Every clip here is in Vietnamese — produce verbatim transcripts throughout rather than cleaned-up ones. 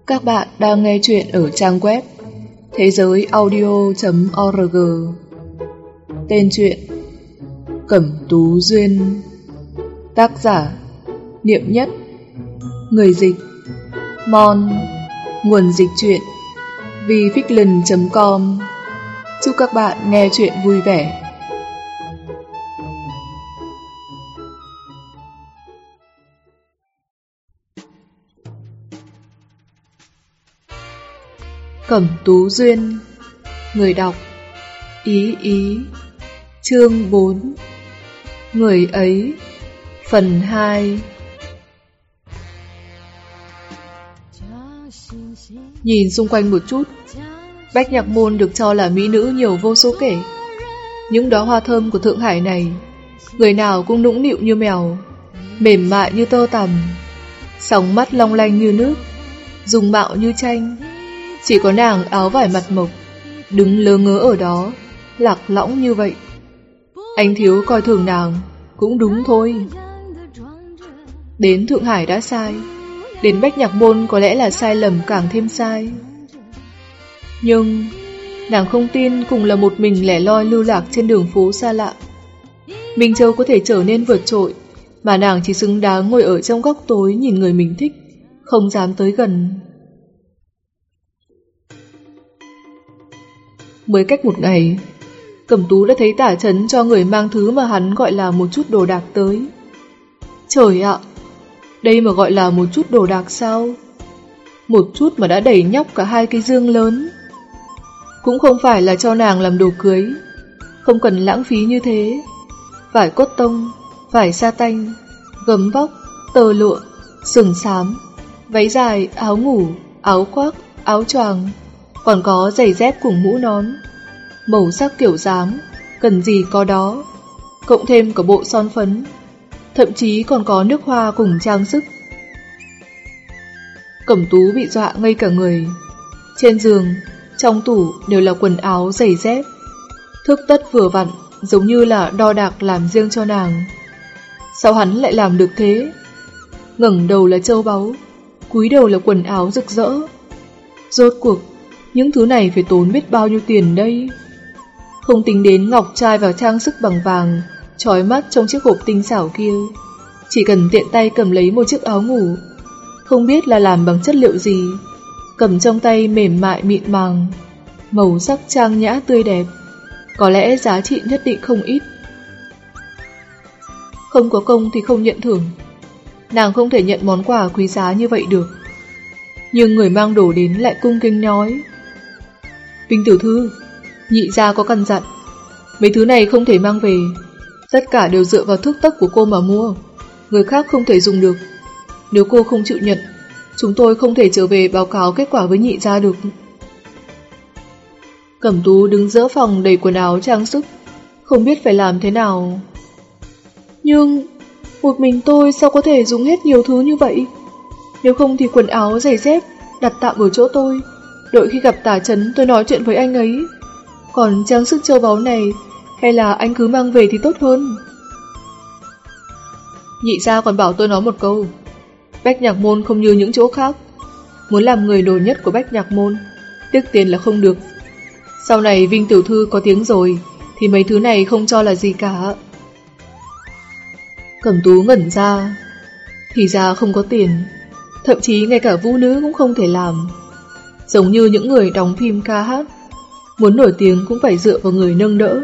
Các bạn đang nghe chuyện ở trang web thế giới audio chấm org. Tên truyện Cẩm Tú Duyên. Tác giả Niệm Nhất. Người dịch Mon. Nguồn dịch truyện vifiction chấm com. Chúc các bạn nghe chuyện vui vẻ. Cẩm Tú Duyên. Người đọc Ý Ý. Chương bốn. Người ấy. Phần hai. Nhìn xung quanh một chút, Bách Nhạc Môn được cho là mỹ nữ nhiều vô số kể. Những đóa hoa thơm của Thượng Hải này, người nào cũng nũng nịu như mèo, mềm mại như tơ tằm, sóng mắt long lanh như nước, dung mạo như tranh. Chỉ có nàng áo vải mặt mộc, đứng lơ ngớ ở đó, lạc lõng như vậy. Anh Thiếu coi thường nàng cũng đúng thôi. Đến Thượng Hải đã sai, đến Bách Nhạc Môn có lẽ là sai lầm càng thêm sai. Nhưng nàng không tin cùng là một mình lẻ loi lưu lạc trên đường phố xa lạ, Minh Châu có thể trở nên vượt trội, mà nàng chỉ xứng đáng ngồi ở trong góc tối nhìn người mình thích, không dám tới gần. Mới cách một ngày, Cẩm Tú đã thấy Tả Chấn cho người mang thứ mà hắn gọi là một chút đồ đạc tới. Trời ạ, đây mà gọi là một chút đồ đạc sao? Một chút mà đã đẩy nhóc cả hai cái dương lớn. Cũng không phải là cho nàng làm đồ cưới, không cần lãng phí như thế. Vải cốt tông, vải sa tanh, gấm vóc, tơ lụa, sừng xám, váy dài, áo ngủ, áo khoác, áo choàng, còn có giày dép cùng mũ nón, màu sắc kiểu dáng, cần gì có đó, cộng thêm cả bộ son phấn, thậm chí còn có nước hoa cùng trang sức. Cẩm Tú bị dọa ngây cả người. Trên giường, trong tủ đều là quần áo, giày dép, thước tất vừa vặn, giống như là đo đạc làm riêng cho nàng. Sao hắn lại làm được thế? Ngẩng đầu là châu báu, cúi đầu là quần áo rực rỡ. Rốt cuộc những thứ này phải tốn biết bao nhiêu tiền đây? Không tính đến ngọc trai và trang sức bằng vàng chói mắt trong chiếc hộp tinh xảo kia, chỉ cần tiện tay cầm lấy một chiếc áo ngủ, không biết là làm bằng chất liệu gì, cầm trong tay mềm mại mịn màng, màu sắc trang nhã tươi đẹp, có lẽ giá trị nhất định không ít. Không có công thì không nhận thưởng, nàng không thể nhận món quà quý giá như vậy được. Nhưng người mang đồ đến lại cung kính nói: Vinh tiểu thư, nhị gia có căn dặn, mấy thứ này không thể mang về, tất cả đều dựa vào thước tấc của cô mà mua, người khác không thể dùng được. Nếu cô không chịu nhận, chúng tôi không thể trở về báo cáo kết quả với nhị gia được. Cẩm Tú đứng giữa phòng đầy quần áo trang sức, không biết phải làm thế nào. Nhưng một mình tôi sao có thể dùng hết nhiều thứ như vậy? Nếu không thì quần áo, giày dép đặt tạm ở chỗ tôi, đợi khi gặp Tả Chấn tôi nói chuyện với anh ấy. Còn trang sức châu báu này, hay là anh cứ mang về thì tốt hơn. Nhị gia còn bảo tôi nói một câu: Bách Nhạc Môn không như những chỗ khác, muốn làm người nổi nhất của Bách Nhạc Môn, tiếc tiền là không được. Sau này Vinh tiểu thư có tiếng rồi thì mấy thứ này không cho là gì cả. Cẩm Tú ngẩn ra. Thì ra không có tiền, thậm chí ngay cả vũ nữ cũng không thể làm. Giống như những người đóng phim ca hát, muốn nổi tiếng cũng phải dựa vào người nâng đỡ.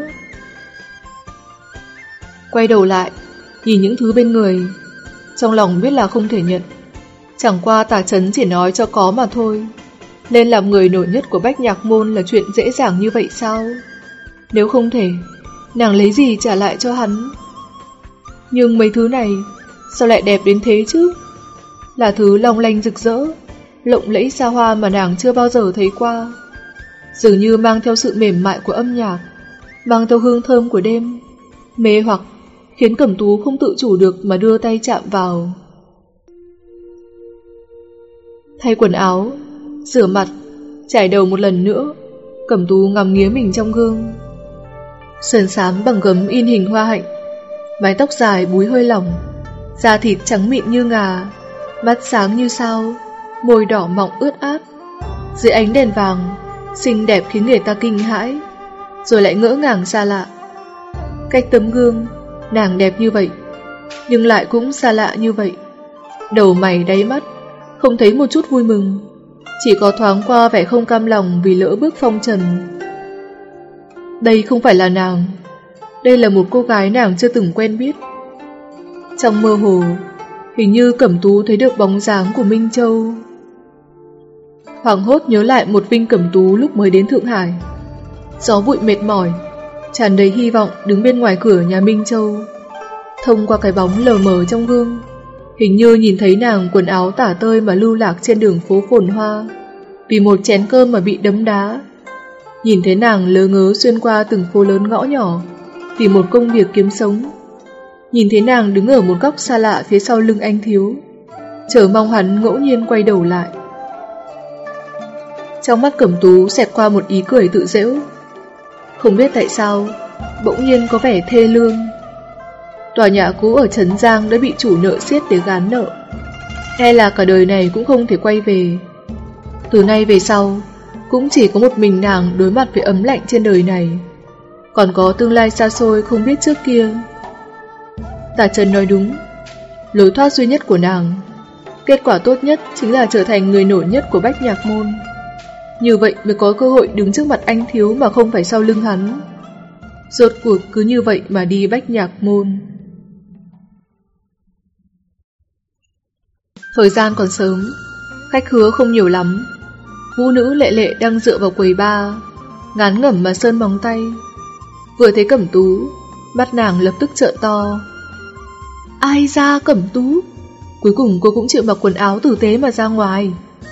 Quay đầu lại, nhìn những thứ bên người, trong lòng biết là không thể nhận. Chẳng qua Tả Chấn chỉ nói cho có mà thôi. Nên làm người nổi nhất của Bách Nhạc Môn là chuyện dễ dàng như vậy sao? Nếu không thể, nàng lấy gì trả lại cho hắn? Nhưng mấy thứ này sao lại đẹp đến thế chứ? Là thứ long lanh rực rỡ, lộng lẫy xa hoa mà nàng chưa bao giờ thấy qua, dường như mang theo sự mềm mại của âm nhạc, mang theo hương thơm của đêm, mê hoặc khiến Cẩm Tú không tự chủ được mà đưa tay chạm vào. Thay quần áo, rửa mặt, chải đầu một lần nữa, Cẩm Tú ngắm nghía mình trong gương. Sườn xám bằng gấm in hình hoa hạnh, mái tóc dài búi hơi lỏng, da thịt trắng mịn như ngà, mắt sáng như sao, môi đỏ mọng ướt át, dưới ánh đèn vàng, xinh đẹp khiến người ta kinh hãi, rồi lại ngỡ ngàng xa lạ. Cách tấm gương, nàng đẹp như vậy, nhưng lại cũng xa lạ như vậy. Đầu mày đáy mắt, không thấy một chút vui mừng, chỉ có thoáng qua vẻ không cam lòng vì lỡ bước phong trần. Đây không phải là nàng, đây là một cô gái nàng chưa từng quen biết. Trong mơ hồ, hình như Cẩm Tú thấy được bóng dáng của Minh Châu. Hoảng hốt nhớ lại một Vinh Cẩm Tú lúc mới đến Thượng Hải. Gió bụi mệt mỏi, tràn đầy hy vọng đứng bên ngoài cửa nhà Minh Châu. Thông qua cái bóng lờ mờ trong gương, hình như nhìn thấy nàng quần áo tả tơi mà lưu lạc trên đường phố phồn hoa, vì một chén cơm mà bị đấm đá. Nhìn thấy nàng lơ ngớ xuyên qua từng phố lớn ngõ nhỏ, vì một công việc kiếm sống. Nhìn thấy nàng đứng ở một góc xa lạ phía sau lưng anh Thiếu, chờ mong hắn ngẫu nhiên quay đầu lại. Trong mắt Cẩm Tú xẹt qua một ý cười tự giễu. Không biết tại sao, bỗng nhiên có vẻ thê lương. Tòa nhà cũ ở Trấn Giang đã bị chủ nợ siết để gán nợ, e là cả đời này cũng không thể quay về. Từ nay về sau, cũng chỉ có một mình nàng đối mặt với ấm lạnh trên đời này, còn có tương lai xa xôi không biết trước kia. Tả Trần nói đúng, lối thoát duy nhất của nàng, kết quả tốt nhất chính là trở thành người nổi nhất của Bách Nhạc Môn. Như vậy mới có cơ hội đứng trước mặt anh Thiếu mà không phải sau lưng hắn. Rốt cuộc cứ như vậy mà đi Bách Nhạc Môn. Thời gian còn sớm, khách khứa không nhiều lắm. Vũ nữ Lệ Lệ đang dựa vào quầy bar, ngán ngẩm mà sơn móng tay. Vừa thấy Cẩm Tú, mắt nàng lập tức trợn to. Ai ra Cẩm Tú? Cuối cùng cô cũng chịu mặc quần áo tử tế mà ra ngoài.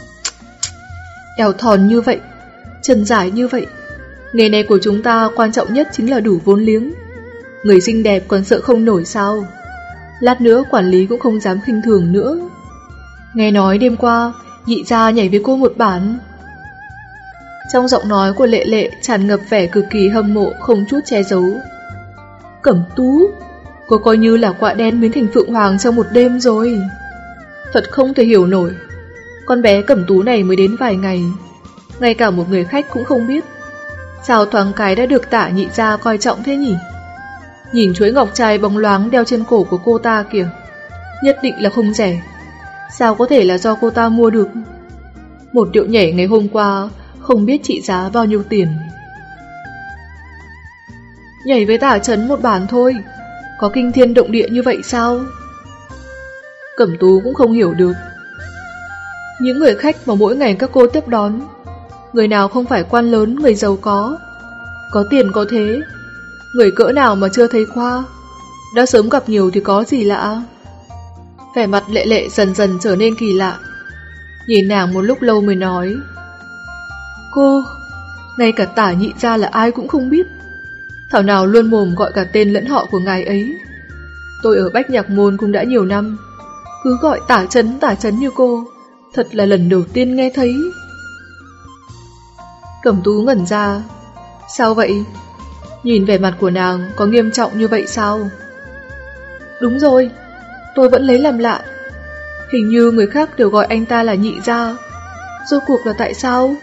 Eo thòn như vậy, chân dài như vậy, nghề này của chúng ta quan trọng nhất chính là đủ vốn liếng. Người xinh đẹp còn sợ không nổi sao? Lát nữa quản lý cũng không dám khinh thường nữa. Nghe nói đêm qua Nhị gia nhảy với cô một bản. Trong giọng nói của Lệ Lệ tràn ngập vẻ cực kỳ hâm mộ không chút che giấu. Cẩm Tú, cô coi như là quạ đen biến thành phượng hoàng trong một đêm rồi. Thật không thể hiểu nổi, con bé Cẩm Tú này mới đến vài ngày, ngay cả một người khách cũng không biết, sao thoáng cái đã được Tả Nhị gia coi trọng thế nhỉ? Nhìn chuỗi ngọc trai bóng loáng đeo trên cổ của cô ta kìa, nhất định là không rẻ. Sao có thể là do cô ta mua được? Một điệu nhảy ngày hôm qua không biết trị giá bao nhiêu tiền. Nhảy với Tả Trấn một bản thôi, có kinh thiên động địa như vậy sao? Cẩm Tú cũng không hiểu được. Những người khách mà mỗi ngày các cô tiếp đón, người nào không phải quan lớn, người giàu có, có tiền có thế, người cỡ nào mà chưa thấy qua, đã sớm gặp nhiều thì có gì lạ. Vẻ mặt Lệ Lệ dần dần trở nên kỳ lạ. Nhìn nàng một lúc lâu mới nói, cô, ngay cả Tả Nhị gia là ai cũng không biết, thảo nào luôn mồm gọi cả tên lẫn họ của ngài ấy. Tôi ở Bách Nhạc Môn cũng đã nhiều năm, cứ gọi Tả Trấn Tả Trấn như cô, thật là lần đầu tiên nghe thấy. Cẩm Tú ngẩn ra. Sao vậy? Nhìn vẻ mặt của nàng có nghiêm trọng như vậy sao? Đúng rồi, tôi vẫn lấy làm lạ. Hình như người khác đều gọi anh ta là Nhị gia. Rốt cuộc là tại sao?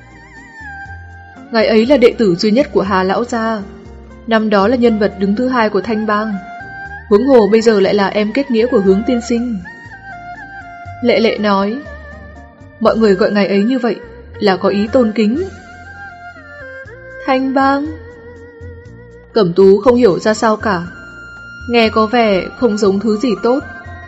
Ngài ấy là đệ tử duy nhất của Hà lão gia, năm đó là nhân vật đứng thứ hai của Thanh Bang, huống hồ bây giờ lại là em kết nghĩa của Hướng tiên sinh. Lệ Lệ nói, mọi người gọi ngài ấy như vậy là có ý tôn kính. Thanh Bang? Cẩm Tú không hiểu ra sao cả, nghe có vẻ không giống thứ gì tốt.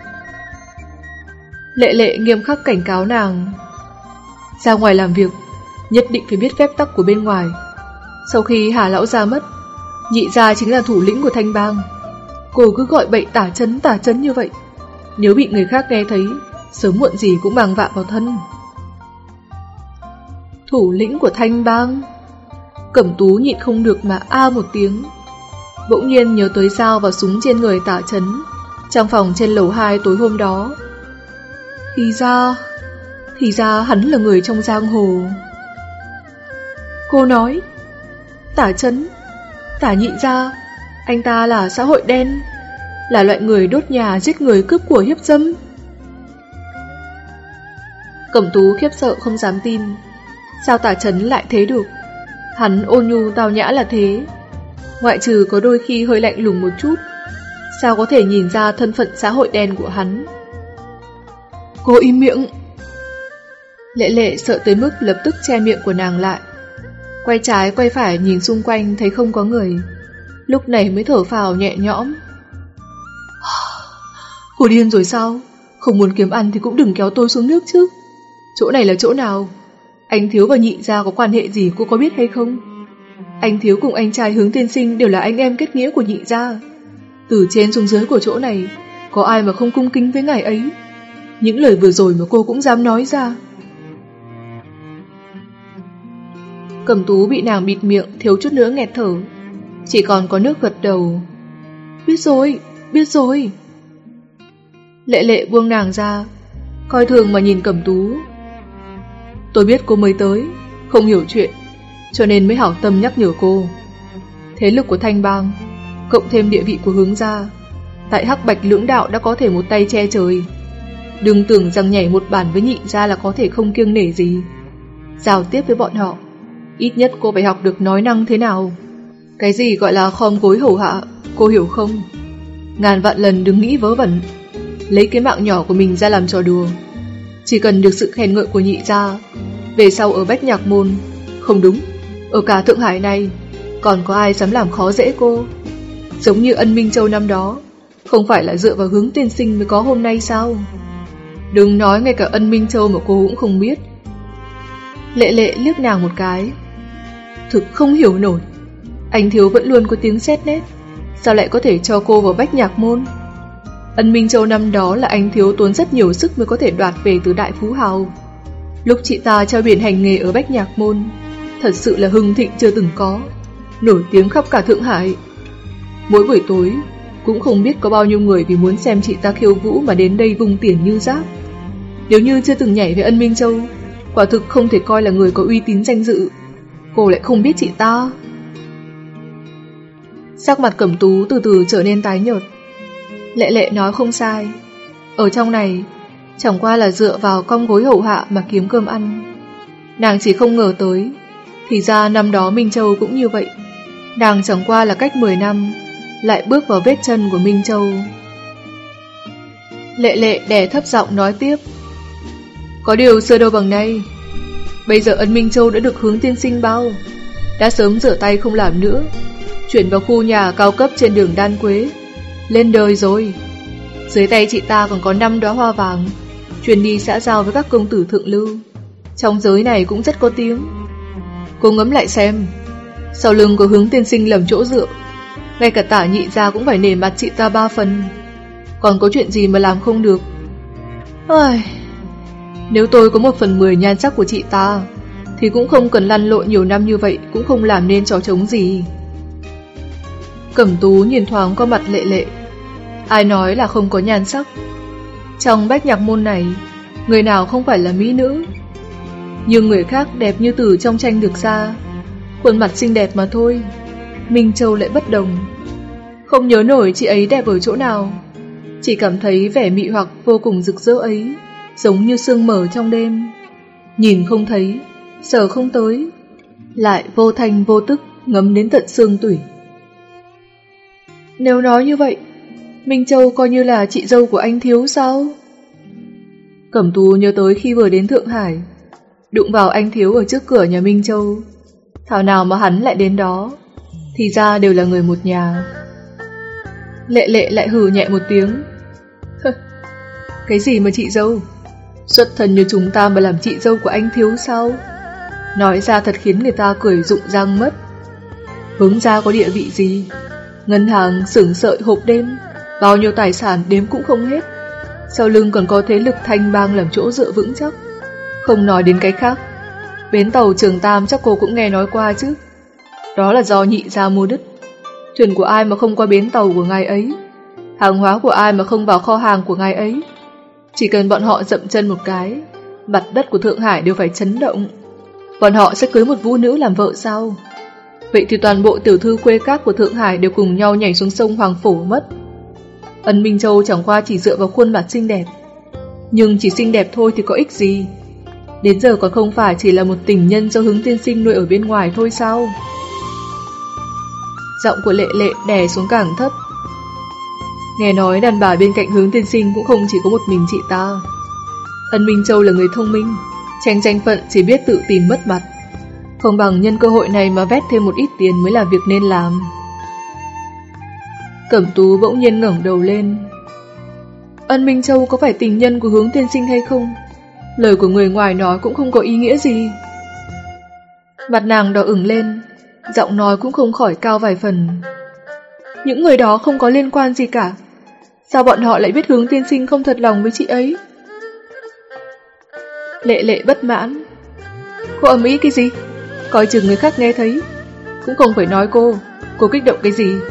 Lệ Lệ nghiêm khắc cảnh cáo nàng, ra ngoài làm việc nhất định phải biết phép tắc của bên ngoài. Sau khi Hà lão gia mất, Nhị gia chính là thủ lĩnh của Thanh Bang. Cô cứ gọi bậy Tả Trấn Tả Trấn như vậy, nếu bị người khác nghe thấy, sớm muộn gì cũng mang vạ vào thân. Thủ lĩnh của Thanh Bang? Cẩm Tú nhịn không được mà a một tiếng. Bỗng nhiên nhớ tới dao và súng trên người Tả Trấn trong phòng trên lầu hai tối hôm đó. Thì ra, thì ra hắn là người trong giang hồ. Cô nói, Tả Trấn, Tả Nhị gia, anh ta là xã hội đen, là loại người đốt nhà giết người cướp của hiếp dâm. Cẩm Tú khiếp sợ không dám tin. Sao Tả Chấn lại thế được? Hắn ôn nhu tao nhã là thế, ngoại trừ có đôi khi hơi lạnh lùng một chút, sao có thể nhìn ra thân phận xã hội đen của hắn? Cô im miệng! Lệ Lệ sợ tới mức lập tức che miệng của nàng lại, quay trái quay phải nhìn xung quanh thấy không có người, lúc này mới thở phào nhẹ nhõm. Cô điên rồi sao? Không muốn kiếm ăn thì cũng đừng kéo tôi xuống nước chứ. Chỗ này là chỗ nào? Anh Thiếu và Nhị gia có quan hệ gì cô có biết hay không? Anh Thiếu cùng anh trai Hướng tiên sinh đều là anh em kết nghĩa của Nhị gia. Từ trên xuống dưới của chỗ này, có ai mà không cung kính với ngài ấy? Những lời vừa rồi mà cô cũng dám nói ra. Cẩm Tú bị nàng bịt miệng, thiếu chút nữa nghẹt thở, chỉ còn có nước gật đầu. Biết rồi, biết rồi. Lệ Lệ buông nàng ra, coi thường mà nhìn Cẩm Tú. Tôi biết cô mới tới, không hiểu chuyện, cho nên mới hảo tâm nhắc nhở cô. Thế lực của Thanh Bang, cộng thêm địa vị của Hướng gia, tại Hắc Bạch lưỡng đạo đã có thể một tay che trời. Đừng tưởng rằng nhảy một bản với Nhị gia là có thể không kiêng nể gì. Giao tiếp với bọn họ, ít nhất cô phải học được nói năng thế nào. Cái gì gọi là khom gối hầu hạ, cô hiểu không? Ngàn vạn lần đừng nghĩ vớ vẩn, lấy cái mạng nhỏ của mình ra làm trò đùa. Chỉ cần được sự khen ngợi của Nhị gia, về sau ở Bách Nhạc Môn, không đúng, ở cả Thượng Hải này, còn có ai dám làm khó dễ cô? Giống như Ân Minh Châu năm đó, không phải là dựa vào Hướng tiên sinh mới có hôm nay sao? Đừng nói ngay cả Ân Minh Châu mà cô cũng không biết. Lệ Lệ liếc nàng một cái. Thực không hiểu nổi, anh Thiếu vẫn luôn có tiếng xét nét, sao lại có thể cho cô vào Bách Nhạc Môn? Ân Minh Châu năm đó là anh Thiếu tốn rất nhiều sức mới có thể đoạt về từ Đại Phú Hào. Lúc chị ta treo biển hành nghề ở Bách Nhạc Môn, thật sự là hưng thịnh chưa từng có, nổi tiếng khắp cả Thượng Hải. Mỗi buổi tối cũng không biết có bao nhiêu người vì muốn xem chị ta khiêu vũ mà đến đây vung tiền như rác. Nếu như chưa từng nhảy với Ân Minh Châu, quả thực không thể coi là người có uy tín danh dự. Cô lại không biết chị ta. Sắc mặt Cẩm Tú từ từ trở nên tái nhợt. Lệ Lệ nói không sai, ở trong này chẳng qua là dựa vào cong gối hầu hạ mà kiếm cơm ăn. Nàng chỉ không ngờ tới, thì ra năm đó Minh Châu cũng như vậy. Nàng chẳng qua là cách mười năm lại bước vào vết chân của Minh Châu. Lệ Lệ đè thấp giọng nói tiếp. Có điều xưa đâu bằng nay, bây giờ Ân Minh Châu đã được Hướng tiên sinh bao, đã sớm rửa tay không làm nữa, chuyển vào khu nhà cao cấp trên đường Đan Quế, lên đời rồi. Dưới tay chị ta còn có năm đóa hoa vàng, truyền đi xã giao với các công tử thượng lưu, trong giới này cũng rất có tiếng. Cô ngẫm lại xem, sau lưng của Hướng tiên sinh làm chỗ dựa, ngay cả Tả Nhị gia cũng phải nể mặt chị ta ba phần, còn có chuyện gì mà làm không được? Ôi, nếu tôi có một phần mười nhan sắc của chị ta, thì cũng không cần lăn lộn nhiều năm như vậy, cũng không làm nên trò trống gì. Cẩm Tú nhìn thoáng qua mặt Lệ Lệ. Ai nói là không có nhan sắc? Trong Bách Nhạc Môn này, người nào không phải là mỹ nữ? Nhưng người khác đẹp như từ trong tranh được ra, khuôn mặt xinh đẹp mà thôi. Minh Châu lại bất đồng. Không nhớ nổi chị ấy đẹp ở chỗ nào, chỉ cảm thấy vẻ mị hoặc vô cùng rực rỡ ấy giống như sương mờ trong đêm, nhìn không thấy, sờ không tới, lại vô thanh vô tức ngấm đến tận xương tủy. Nếu nói như vậy, Minh Châu coi như là chị dâu của anh Thiếu sao? Cẩm Tú nhớ tới khi vừa đến Thượng Hải, đụng vào anh Thiếu ở trước cửa nhà Minh Châu. Thảo nào mà hắn lại đến đó, thì ra đều là người một nhà. Lệ Lệ lại hừ nhẹ một tiếng. Cái gì mà chị dâu? Xuất thân như chúng ta mà làm chị dâu của anh Thiếu sao? Nói ra thật khiến người ta cười rụng răng mất. Hướng gia có địa vị gì? Ngân hàng, xưởng sợi, hộp đêm, bao nhiêu tài sản đếm cũng không hết. Sau lưng còn có thế lực Thanh Bang làm chỗ dựa vững chắc. Không nói đến cái khác, bến tàu Trường Tam chắc cô cũng nghe nói qua chứ. Đó là do Nhị gia mua đứt. Thuyền của ai mà không qua bến tàu của ngài ấy, hàng hóa của ai mà không vào kho hàng của ngài ấy. Chỉ cần bọn họ dậm chân một cái, mặt đất của Thượng Hải đều phải chấn động. Bọn họ sẽ cưới một vũ nữ làm vợ sao? Vậy thì toàn bộ tiểu thư khuê các của Thượng Hải đều cùng nhau nhảy xuống sông Hoàng Phổ mất. Ân Minh Châu chẳng qua chỉ dựa vào khuôn mặt xinh đẹp, nhưng chỉ xinh đẹp thôi thì có ích gì? Đến giờ còn không phải chỉ là một tình nhân do Hướng tiên sinh nuôi ở bên ngoài thôi sao? Giọng của Lệ Lệ đè xuống càng thấp. Nghe nói đàn bà bên cạnh Hướng tiên sinh cũng không chỉ có một mình chị ta. Ân Minh Châu là người thông minh, tranh tranh phận chỉ biết tự tìm mất mặt. Không bằng nhân cơ hội này mà vét thêm một ít tiền mới là việc nên làm. Cẩm Tú bỗng nhiên ngẩng đầu lên. Ân Minh Châu có phải tình nhân của Hướng tiên sinh hay không? Lời của người ngoài nói cũng không có ý nghĩa gì. Mặt nàng đỏ ửng lên, giọng nói cũng không khỏi cao vài phần. Những người đó không có liên quan gì cả. Sao bọn họ lại biết Hướng tiên sinh không thật lòng với chị ấy? Lệ Lệ bất mãn. Cô ầm ĩ cái gì? Coi chừng người khác nghe thấy. Cũng không phải nói cô. Cô kích động cái gì?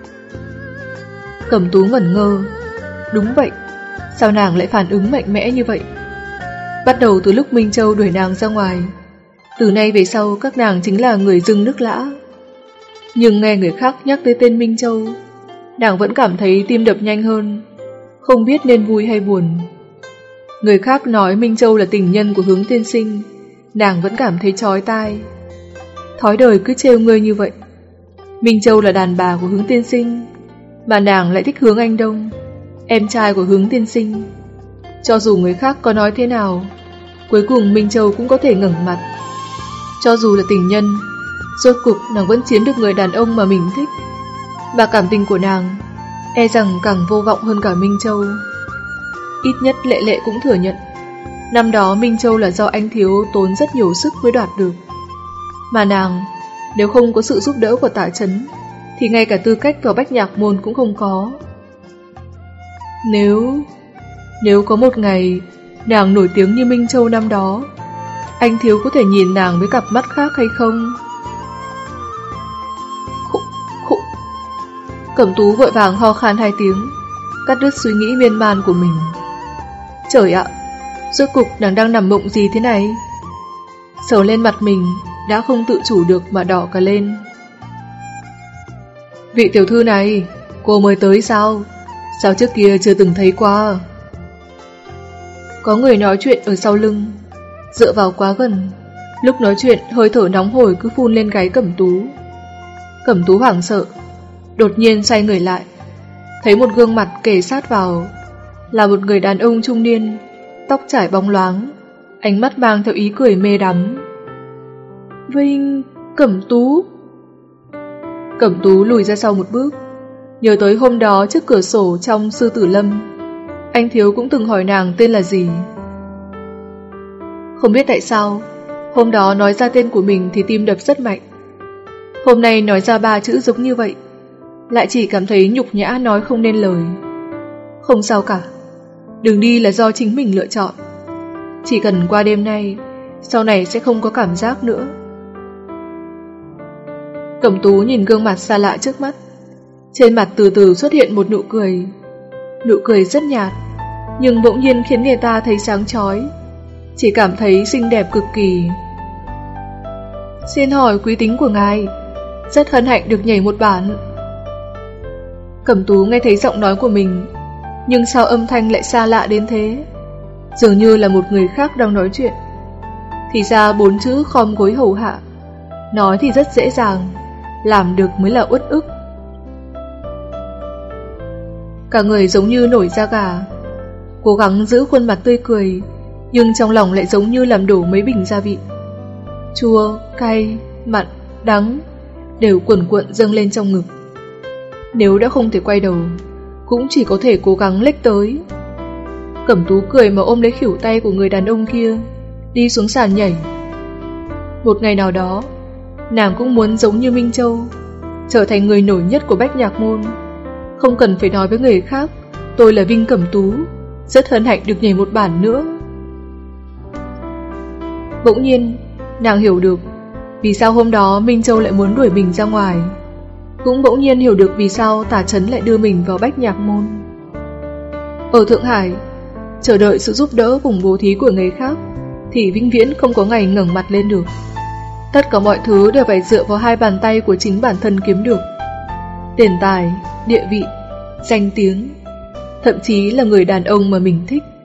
Cẩm Tú ngẩn ngơ. Đúng vậy, sao nàng lại phản ứng mạnh mẽ như vậy? Bắt đầu từ lúc Minh Châu đuổi nàng ra ngoài, từ nay về sau các nàng chính là người dưng nước lã. Nhưng nghe người khác nhắc tới tên Minh Châu, nàng vẫn cảm thấy tim đập nhanh hơn, không biết nên vui hay buồn. Người khác nói Minh Châu là tình nhân của Hướng tiên sinh, nàng vẫn cảm thấy chói tai. Thói đời cứ trêu ngươi như vậy. Minh Châu là đàn bà của Hướng tiên sinh, mà nàng lại thích Hướng Anh Đông, em trai của Hướng tiên sinh. Cho dù người khác có nói thế nào, cuối cùng Minh Châu cũng có thể ngẩng mặt. Cho dù là tình nhân, rốt cuộc nàng vẫn chiếm được người đàn ông mà mình thích. Và cảm tình của nàng e rằng càng vô vọng hơn cả Minh Châu. Ít nhất Lệ Lệ cũng thừa nhận, năm đó Minh Châu là do anh Thiếu tốn rất nhiều sức mới đoạt được. Mà nàng, nếu không có sự giúp đỡ của Tạ Trấn, thì ngay cả tư cách vào Bách Nhạc Môn cũng không có. Nếu... Nếu có một ngày nàng nổi tiếng như Minh Châu năm đó, anh Thiếu có thể nhìn nàng với cặp mắt khác hay không? Khụ, khụ. Cẩm Tú vội vàng ho khan hai tiếng, cắt đứt suy nghĩ miên man của mình. Trời ạ, rốt cục nàng đang nằm mộng gì thế này? Sờ lên mặt mình đã không tự chủ được mà đỏ cả lên. Vị tiểu thư này, cô mới tới sao? Sao trước kia chưa từng thấy qua? Có người nói chuyện ở sau lưng, dựa vào quá gần. Lúc nói chuyện hơi thở nóng hổi cứ phun lên gáy Cẩm Tú. Cẩm Tú hoảng sợ, đột nhiên xoay người lại, thấy một gương mặt kề sát vào, là một người đàn ông trung niên, tóc trải bóng loáng, ánh mắt mang theo ý cười mê đắm. Vinh, Cẩm Tú. Cẩm Tú lùi ra sau một bước, nhớ tới hôm đó trước cửa sổ trong Sư Tử Lâm, anh Thiếu cũng từng hỏi nàng tên là gì. Không biết tại sao, hôm đó nói ra tên của mình thì tim đập rất mạnh. Hôm nay nói ra ba chữ giống như vậy, lại chỉ cảm thấy nhục nhã nói không nên lời. Không sao cả, đường đi là do chính mình lựa chọn. Chỉ cần qua đêm nay, sau này sẽ không có cảm giác nữa. Cẩm Tú nhìn gương mặt xa lạ trước mắt, trên mặt từ từ xuất hiện một nụ cười. Nụ cười rất nhạt, nhưng bỗng nhiên khiến người ta thấy sáng chói, chỉ cảm thấy xinh đẹp cực kỳ. Xin hỏi quý tính của ngài, rất hân hạnh được nhảy một bản. Cẩm Tú nghe thấy giọng nói của mình, nhưng sao âm thanh lại xa lạ đến thế, dường như là một người khác đang nói chuyện. Thì ra bốn chữ khom gối hầu hạ, nói thì rất dễ dàng, làm được mới là uất ức. Cả người giống như nổi da gà, cố gắng giữ khuôn mặt tươi cười, nhưng trong lòng lại giống như làm đổ mấy bình gia vị. Chua, cay, mặn, đắng đều cuồn cuộn dâng lên trong ngực. Nếu đã không thể quay đầu, cũng chỉ có thể cố gắng lếch tới. Cẩm Tú cười mà ôm lấy khuỷu tay của người đàn ông kia, đi xuống sàn nhảy. Một ngày nào đó, nàng cũng muốn giống như Minh Châu, trở thành người nổi nhất của Bách Nhạc Môn. Không cần phải nói với người khác, tôi là Vinh Cẩm Tú, rất hân hạnh được nhảy một bản nữa. Bỗng nhiên, nàng hiểu được vì sao hôm đó Minh Châu lại muốn đuổi mình ra ngoài. Cũng bỗng nhiên hiểu được vì sao Tả Trấn lại đưa mình vào Bách Nhạc Môn. Ở Thượng Hải, chờ đợi sự giúp đỡ cùng bố thí của người khác thì vĩnh viễn không có ngày ngẩng mặt lên được. Tất cả mọi thứ đều phải dựa vào hai bàn tay của chính bản thân kiếm được. Tiền tài, địa vị, danh tiếng, thậm chí là người đàn ông mà mình thích.